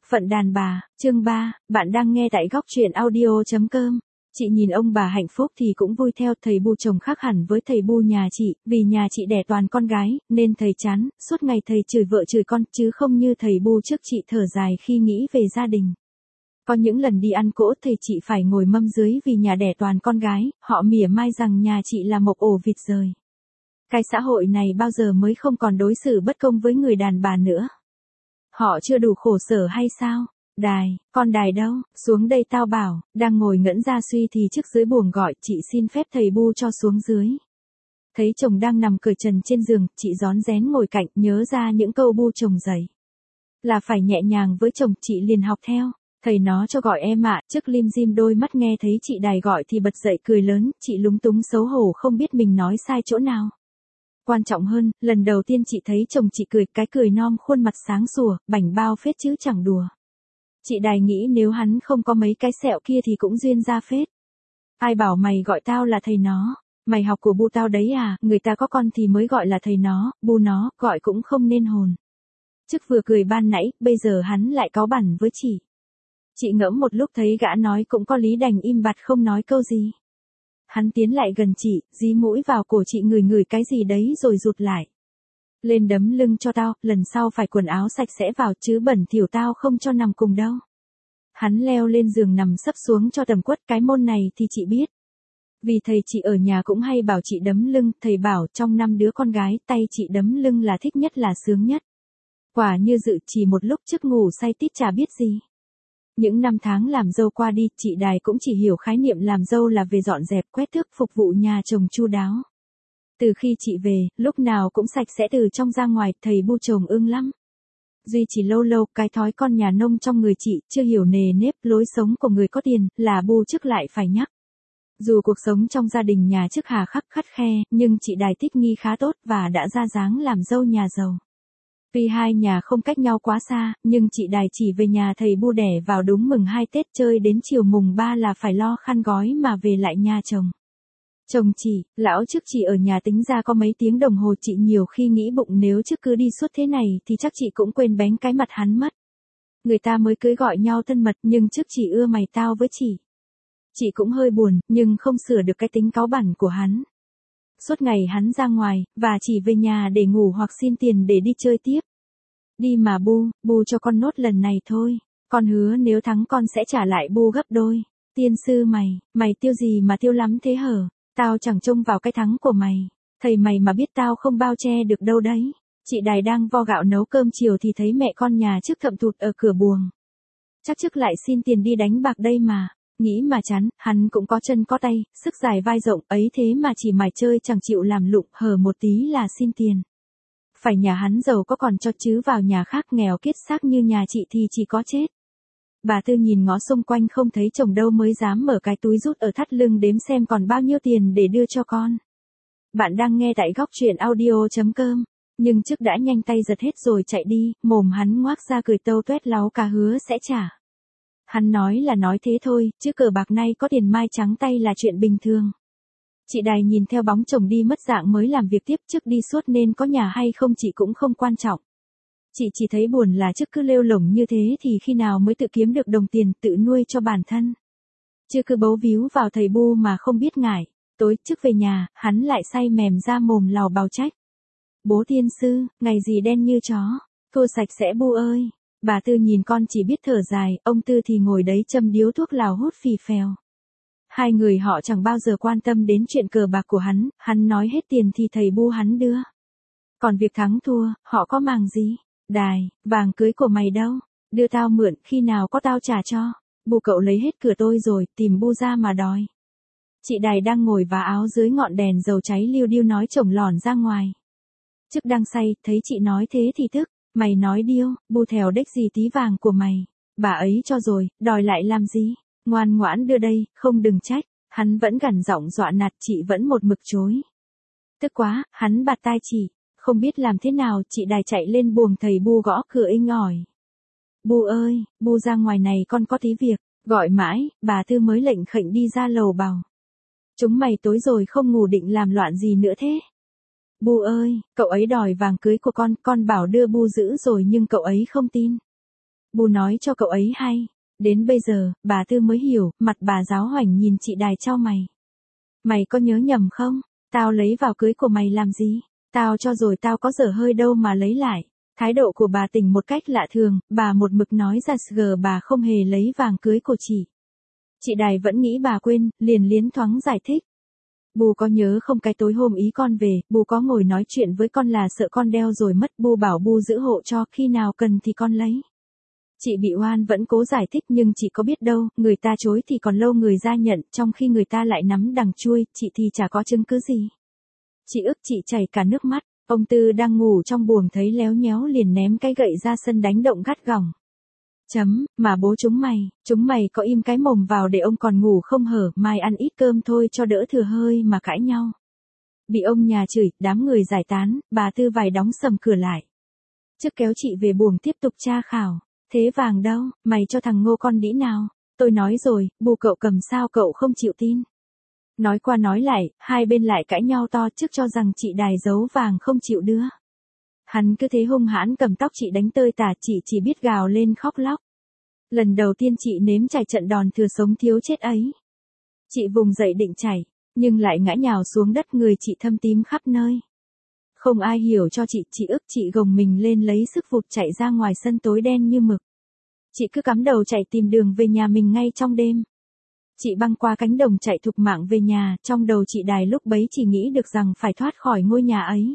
Phận đàn bà, chương 3, bạn đang nghe tại góc truyện audio.com. Chị nhìn ông bà hạnh phúc thì cũng vui theo. Thầy Bu chồng khác hẳn với thầy Bu nhà chị, vì nhà chị đẻ toàn con gái, nên thầy chán, suốt ngày thầy chửi vợ chửi con, chứ không như thầy Bu trước chị thở dài khi nghĩ về gia đình. Có những lần đi ăn cỗ thầy chị phải ngồi mâm dưới vì nhà đẻ toàn con gái, họ mỉa mai rằng nhà chị là một ổ vịt rời. Cái xã hội này bao giờ mới không còn đối xử bất công với người đàn bà nữa. Họ chưa đủ khổ sở hay sao? Đài, con Đài đâu, xuống đây tao bảo. Đang ngồi ngẩn ra suy thì trước dưới buồng gọi, chị xin phép thầy Bu cho xuống dưới. Thấy chồng đang nằm cởi trần trên giường, chị rón rén ngồi cạnh, nhớ ra những câu Bu chồng dạy. Là phải nhẹ nhàng với chồng, chị liền học theo. Thầy nó cho gọi em ạ. Trước lim dim đôi mắt nghe thấy chị Đài gọi thì bật dậy cười lớn, chị lúng túng xấu hổ không biết mình nói sai chỗ nào. Quan trọng hơn, lần đầu tiên chị thấy chồng chị cười, cái cười non khuôn mặt sáng sủa, bảnh bao phết chứ chẳng đùa. Chị Đài nghĩ nếu hắn không có mấy cái sẹo kia thì cũng duyên ra phết. Ai bảo mày gọi tao là thầy nó? Mày học của Bu tao đấy à? Người ta có con thì mới gọi là thầy nó, Bu nó, gọi cũng không nên hồn. Chức vừa cười ban nãy, bây giờ hắn lại cáu bẳn với chị. Chị ngẫm một lúc thấy gã nói cũng có lý đành im bặt không nói câu gì. Hắn tiến lại gần chị, dí mũi vào cổ chị ngửi cái gì đấy rồi rụt lại. Lên đấm lưng cho tao, lần sau phải quần áo sạch sẽ vào chứ bẩn thỉu tao không cho nằm cùng đâu. Hắn leo lên giường nằm sấp xuống cho tầm quất, cái môn này thì chị biết. Vì thầy chị ở nhà cũng hay bảo chị đấm lưng, thầy bảo trong 5 đứa con gái tay chị đấm lưng là thích nhất là sướng nhất. Quả như dự chỉ một lúc trước ngủ say tít chả biết gì. Những năm tháng làm dâu qua đi, chị Đài cũng chỉ hiểu khái niệm làm dâu là về dọn dẹp, quét tước, phục vụ nhà chồng chu đáo. Từ khi chị về, lúc nào cũng sạch sẽ từ trong ra ngoài, thầy Bu chồng ưng lắm. Duy chỉ lâu lâu, cái thói con nhà nông trong người chị, chưa hiểu nề nếp, lối sống của người có tiền, là Bu trước lại phải nhắc. Dù cuộc sống trong gia đình nhà trước hà khắc khắt khe, nhưng chị Đài thích nghi khá tốt và đã ra dáng làm dâu nhà giàu. Vì hai nhà không cách nhau quá xa, nhưng chị Đài chỉ về nhà thầy Bu đẻ vào đúng mừng 2 Tết, chơi đến chiều mùng 3 là phải lo khăn gói mà về lại nhà chồng. Chồng chị, lão trước chị ở nhà tính ra có mấy tiếng đồng hồ, chị nhiều khi nghĩ bụng nếu trước cứ đi suốt thế này thì chắc chị cũng quên bén cái mặt hắn mất. Người ta mới cưới gọi nhau thân mật nhưng trước chị ưa mày tao với chị. Chị cũng hơi buồn, nhưng không sửa được cái tính cáu bẳn của hắn. Suốt ngày hắn ra ngoài, và chỉ về nhà để ngủ hoặc xin tiền để đi chơi tiếp. Đi mà Bu cho con nốt lần này thôi. Con hứa nếu thắng con sẽ trả lại Bu gấp đôi. Tiên sư mày tiêu gì mà tiêu lắm thế hở? Tao chẳng trông vào cái thắng của mày. Thầy mày mà biết tao không bao che được đâu đấy. Chị Đài đang vo gạo nấu cơm chiều thì thấy mẹ con nhà trước thậm thụt ở cửa buồng. Chắc trước lại xin tiền đi đánh bạc đây mà. Nghĩ mà chán, hắn cũng có chân có tay, sức dài vai rộng ấy thế mà chỉ mải chơi chẳng chịu làm lụng, hở một tí là xin tiền. Phải nhà hắn giàu có còn cho chứ vào nhà khác nghèo kiết xác như nhà chị thì chỉ có chết. Bà Tư nhìn ngó xung quanh không thấy chồng đâu mới dám mở cái túi rút ở thắt lưng đếm xem còn bao nhiêu tiền để đưa cho con. Bạn đang nghe tại góc truyện audio.com, nhưng trước đã nhanh tay giật hết rồi chạy đi, mồm hắn ngoác ra cười tâu tuét láu cá hứa sẽ trả. Hắn nói là nói thế thôi, chứ cờ bạc nay có tiền mai trắng tay là chuyện bình thường. Chị Đài nhìn theo bóng chồng đi mất dạng mới làm việc tiếp, trước đi suốt nên có nhà hay không chị cũng không quan trọng. Chị chỉ thấy buồn là trước cứ lêu lổng như thế thì khi nào mới tự kiếm được đồng tiền tự nuôi cho bản thân. Chứ cứ bấu víu vào thầy Bu mà không biết ngại. Tối trước về nhà, hắn lại say mềm ra mồm lào bào trách. Bố tiên sư, ngày gì đen như chó, thua sạch sẽ Bu ơi. Bà Tư nhìn con chỉ biết thở dài, ông Tư thì ngồi đấy châm điếu thuốc lào hút phì phèo. Hai người họ chẳng bao giờ quan tâm đến chuyện cờ bạc của hắn nói hết tiền thì thầy Bu hắn đưa. Còn việc thắng thua, họ có màng gì? Đài, vàng cưới của mày đâu? Đưa tao mượn, khi nào có tao trả cho. Bu cậu lấy hết cửa tôi rồi, tìm Bu ra mà đòi. Chị Đài đang ngồi vá áo dưới ngọn đèn dầu cháy liu điu nói chồng lòn ra ngoài. Chức đang say, thấy chị nói thế thì tức. Mày nói điêu, Bu thèo đếch gì tí vàng của mày. Bà ấy cho rồi, đòi lại làm gì? Ngoan ngoãn đưa đây, không đừng trách. Hắn vẫn gằn giọng dọa nạt, chị vẫn một mực chối. Tức quá, hắn bạt tai chị. Không biết làm thế nào, chị Đài chạy lên buồng thầy Bu gõ cửa inh ỏi. Bu ơi, Bu ra ngoài này con có tí việc. Gọi mãi, bà Tư mới lệnh khệnh đi ra lầu bảo. Chúng mày tối rồi không ngủ định làm loạn gì nữa thế? Bu ơi, cậu ấy đòi vàng cưới của con bảo đưa Bu giữ rồi nhưng cậu ấy không tin. Bu nói cho cậu ấy hay. Đến bây giờ, bà Tư mới hiểu, mặt bà giáo hoảnh nhìn chị Đài chau mày. Mày có nhớ nhầm không? Tao lấy vào cưới của mày làm gì? Tao cho rồi tao có dở hơi đâu mà lấy lại. Thái độ của bà Tình một cách lạ thường, bà một mực nói ra sờ bà không hề lấy vàng cưới của chị. Chị Đài vẫn nghĩ bà quên, liền liến thoáng giải thích. Bu có nhớ không, cái tối hôm ý con về, Bu có ngồi nói chuyện với con là sợ con đeo rồi mất, Bu bảo Bu giữ hộ cho, khi nào cần thì con lấy. Chị bị oan vẫn cố giải thích nhưng chị có biết đâu, người ta chối thì còn lâu người ra nhận, trong khi người ta lại nắm đằng chui, chị thì chả có chứng cứ gì. Chị ức chị chảy cả nước mắt, ông Tư đang ngủ trong buồng thấy léo nhéo liền ném cái gậy ra sân đánh động gắt gỏng. Mà bố chúng mày có im cái mồm vào để ông còn ngủ không hở, mai ăn ít cơm thôi cho đỡ thừa hơi mà cãi nhau. Bị ông nhà chửi, đám người giải tán, bà Tư vài đóng sầm cửa lại. Trước kéo chị về buồng tiếp tục tra khảo. Thế vàng đâu, mày cho thằng Ngô con đĩ nào? Tôi nói rồi, Bu cậu cầm sao cậu không chịu tin. Nói qua nói lại, hai bên lại cãi nhau to trước cho rằng chị Đài giấu vàng không chịu đưa. Hắn cứ thế hung hãn cầm tóc chị đánh tơi tả, chị chỉ biết gào lên khóc lóc. Lần đầu tiên chị nếm trải trận đòn thừa sống thiếu chết ấy. Chị vùng dậy định chảy, nhưng lại ngã nhào xuống đất, người chị thâm tím khắp nơi. Không ai hiểu cho chị ức chị gồng mình lên lấy sức vụt chạy ra ngoài sân tối đen như mực. Chị cứ cắm đầu chạy tìm đường về nhà mình ngay trong đêm. Chị băng qua cánh đồng chạy thục mạng về nhà, trong đầu chị Đài lúc bấy chỉ nghĩ được rằng phải thoát khỏi ngôi nhà ấy.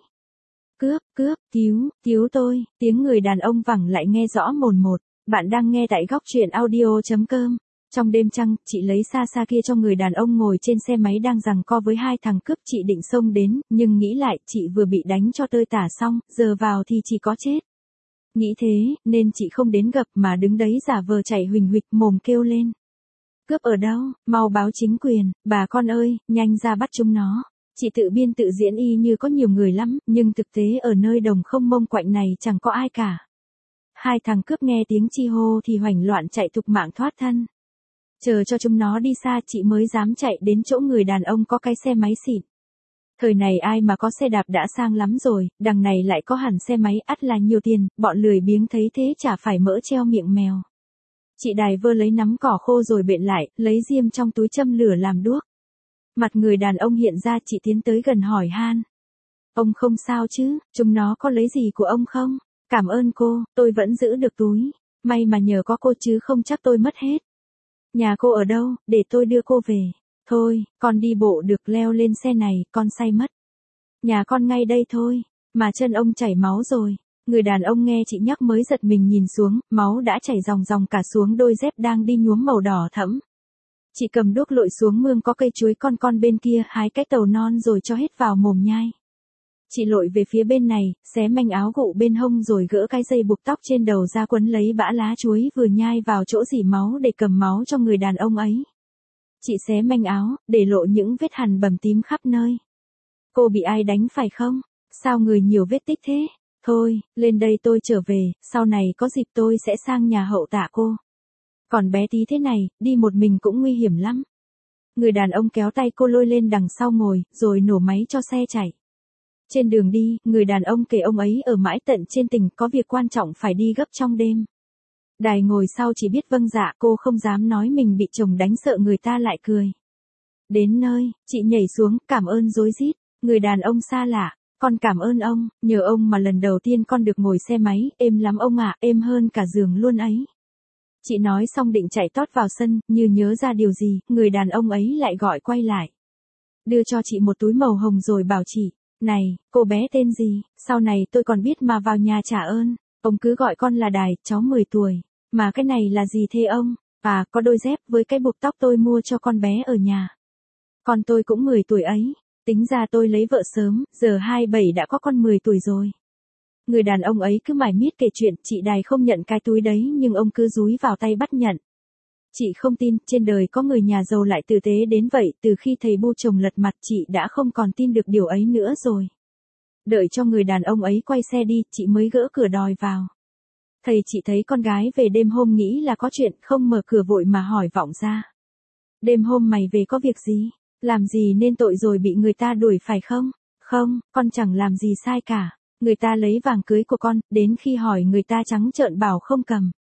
Cướp, cứu tôi, tiếng người đàn ông vẳng lại nghe rõ mồn một. Bạn đang nghe tại góc truyện audio.com. Trong đêm trăng, chị lấy xa xa kia cho người đàn ông ngồi trên xe máy đang giằng co với hai thằng cướp, chị định xông đến, nhưng nghĩ lại, chị vừa bị đánh cho tơi tả xong, giờ vào thì chỉ có chết. Nghĩ thế, nên chị không đến gặp mà đứng đấy giả vờ chảy huỳnh huỵch mồm kêu lên. Cướp ở đâu, mau báo chính quyền, bà con ơi, nhanh ra bắt chúng nó. Chị tự biên tự diễn y như có nhiều người lắm, nhưng thực tế ở nơi đồng không mông quạnh này chẳng có ai cả. Hai thằng cướp nghe tiếng chi hô thì hoành loạn chạy thục mạng thoát thân. Chờ cho chúng nó đi xa chị mới dám chạy đến chỗ người đàn ông có cái xe máy xịn. Thời này ai mà có xe đạp đã sang lắm rồi, đằng này lại có hẳn xe máy, ắt là nhiều tiền, bọn lười biếng thấy thế chả phải mỡ treo miệng mèo. Chị Đài vơ lấy nắm cỏ khô rồi bện lại, lấy diêm trong túi châm lửa làm đuốc. Mặt người đàn ông hiện ra, chị tiến tới gần hỏi han. Ông không sao chứ, chúng nó có lấy gì của ông không? Cảm ơn cô, tôi vẫn giữ được túi. May mà nhờ có cô chứ không chắc tôi mất hết. Nhà cô ở đâu, để tôi đưa cô về. Thôi, con đi bộ được, leo lên xe này, con say mất. Nhà con ngay đây thôi, mà chân ông chảy máu rồi. Người đàn ông nghe chị nhắc mới giật mình nhìn xuống, máu đã chảy ròng ròng cả xuống đôi dép đang đi nhuốm màu đỏ thẫm. Chị cầm đuốc lội xuống mương có cây chuối con bên kia, hái cái tàu non rồi cho hết vào mồm nhai. Chị lội về phía bên này, xé manh áo gụ bên hông rồi gỡ cái dây buộc tóc trên đầu ra quấn lấy bã lá chuối vừa nhai vào chỗ dỉ máu để cầm máu cho người đàn ông ấy. Chị xé manh áo, để lộ những vết hằn bầm tím khắp nơi. Cô bị ai đánh phải không? Sao người nhiều vết tích thế? Thôi, lên đây tôi trở về, sau này có dịp tôi sẽ sang nhà hậu tạ cô. Còn bé tí thế này, đi một mình cũng nguy hiểm lắm. Người đàn ông kéo tay cô lôi lên đằng sau ngồi, rồi nổ máy cho xe chạy. Trên đường đi, người đàn ông kể ông ấy ở mãi tận trên tỉnh có việc quan trọng phải đi gấp trong đêm. Đài ngồi sau chỉ biết vâng dạ, cô không dám nói mình bị chồng đánh sợ người ta lại cười. Đến nơi, chị nhảy xuống, cảm ơn rối rít. Người đàn ông xa lạ, con cảm ơn ông, nhờ ông mà lần đầu tiên con được ngồi xe máy, êm lắm ông ạ, êm hơn cả giường luôn ấy. Chị nói xong định chạy tót vào sân, như nhớ ra điều gì, người đàn ông ấy lại gọi quay lại. Đưa cho chị một túi màu hồng rồi bảo chị, này, cô bé tên gì, sau này tôi còn biết mà vào nhà trả ơn. Ông cứ gọi con là Đài, cháu 10 tuổi. Mà cái này là gì thế ông? À, có đôi dép với cái buộc tóc tôi mua cho con bé ở nhà. Con tôi cũng 10 tuổi ấy. Tính ra tôi lấy vợ sớm, giờ 27 đã có con 10 tuổi rồi. Người đàn ông ấy cứ mải miết kể chuyện, chị Đài không nhận cái túi đấy nhưng ông cứ dúi vào tay bắt nhận. Chị không tin, trên đời có người nhà giàu lại tử tế đến vậy, từ khi thầy Bu chồng lật mặt chị đã không còn tin được điều ấy nữa rồi. Đợi cho người đàn ông ấy quay xe đi, chị mới gỡ cửa đòi vào. Thầy chị thấy con gái về đêm hôm nghĩ là có chuyện, không mở cửa vội mà hỏi vọng ra. Đêm hôm mày về có việc gì? Làm gì nên tội rồi bị người ta đuổi phải không? Không, con chẳng làm gì sai cả. Người ta lấy vàng cưới của con, đến khi hỏi người ta trắng trợn bảo không cầm.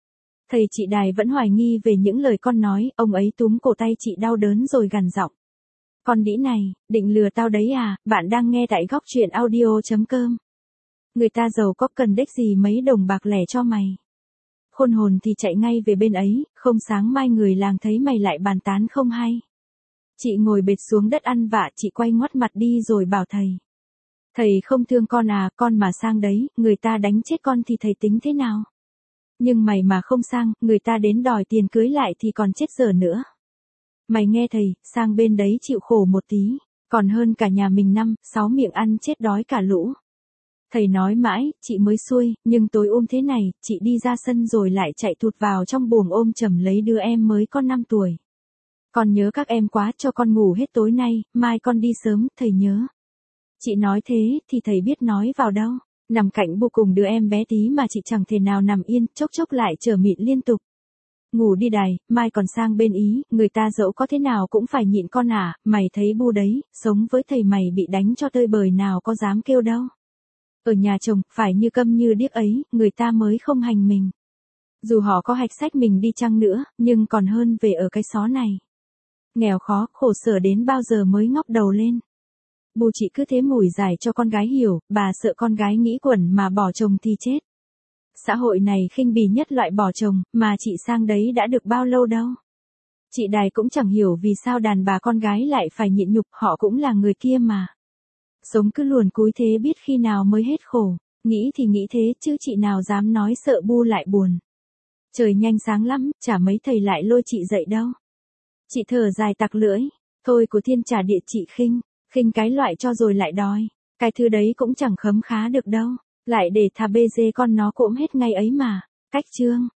Thầy chị Đài vẫn hoài nghi về những lời con nói, ông ấy túm cổ tay chị đau đớn rồi gằn giọng. Con đĩ này, định lừa tao đấy à, bạn đang nghe tại góc truyện audio.com. Người ta giàu có cần đếch gì mấy đồng bạc lẻ cho mày. Khôn hồn thì chạy ngay về bên ấy, không sáng mai người làng thấy mày lại bàn tán không hay. Chị ngồi bệt xuống đất ăn vạ, chị quay ngoắt mặt đi rồi bảo thầy. Thầy không thương con à, con mà sang đấy, người ta đánh chết con thì thầy tính thế nào? Nhưng mày mà không sang, người ta đến đòi tiền cưới lại thì còn chết dở nữa. Mày nghe thầy, sang bên đấy chịu khổ một tí, còn hơn cả nhà mình 5-6 miệng ăn chết đói cả lũ. Thầy nói mãi, chị mới xuôi, nhưng tối thế này, chị đi ra sân rồi lại chạy thụt vào trong buồng ôm chầm lấy đứa em mới có 5 tuổi. Con nhớ các em quá, cho con ngủ hết tối nay, mai con đi sớm, thầy nhớ. Chị nói thế, thì thầy biết nói vào đâu. Nằm cạnh Bu cùng đứa em bé tí mà chị chẳng thể nào nằm yên, chốc chốc lại trở mịn liên tục. Ngủ đi Đài, mai còn sang bên Ý, người ta dẫu có thế nào cũng phải nhịn con à, mày thấy Bu đấy, sống với thầy mày bị đánh cho tơi bời nào có dám kêu đâu. Ở nhà chồng, phải như câm như điếc ấy, người ta mới không hành mình. Dù họ có hạch sách mình đi chăng nữa, nhưng còn hơn về ở cái xó này. Nghèo khó, khổ sở đến bao giờ mới ngóc đầu lên. Bu chị cứ thế mủi giải cho con gái hiểu, bà sợ con gái nghĩ quẩn mà bỏ chồng thì chết. Xã hội này khinh bỉ nhất loại bỏ chồng, mà chị sang đấy đã được bao lâu đâu. Chị Đài cũng chẳng hiểu vì sao đàn bà con gái lại phải nhịn nhục, họ cũng là người kia mà. Sống cứ luồn cúi thế biết khi nào mới hết khổ, nghĩ thì nghĩ thế chứ chị nào dám nói sợ Bu lại buồn. Trời nhanh sáng lắm, chả mấy thầy lại lôi chị dậy đâu. Chị thở dài tặc lưỡi, thôi của thiên trả địa chị khinh cái loại cho rồi lại đòi, cái thứ đấy cũng chẳng khấm khá được đâu, lại để thà bê dê con nó cỗm hết ngay ấy mà. Cách chương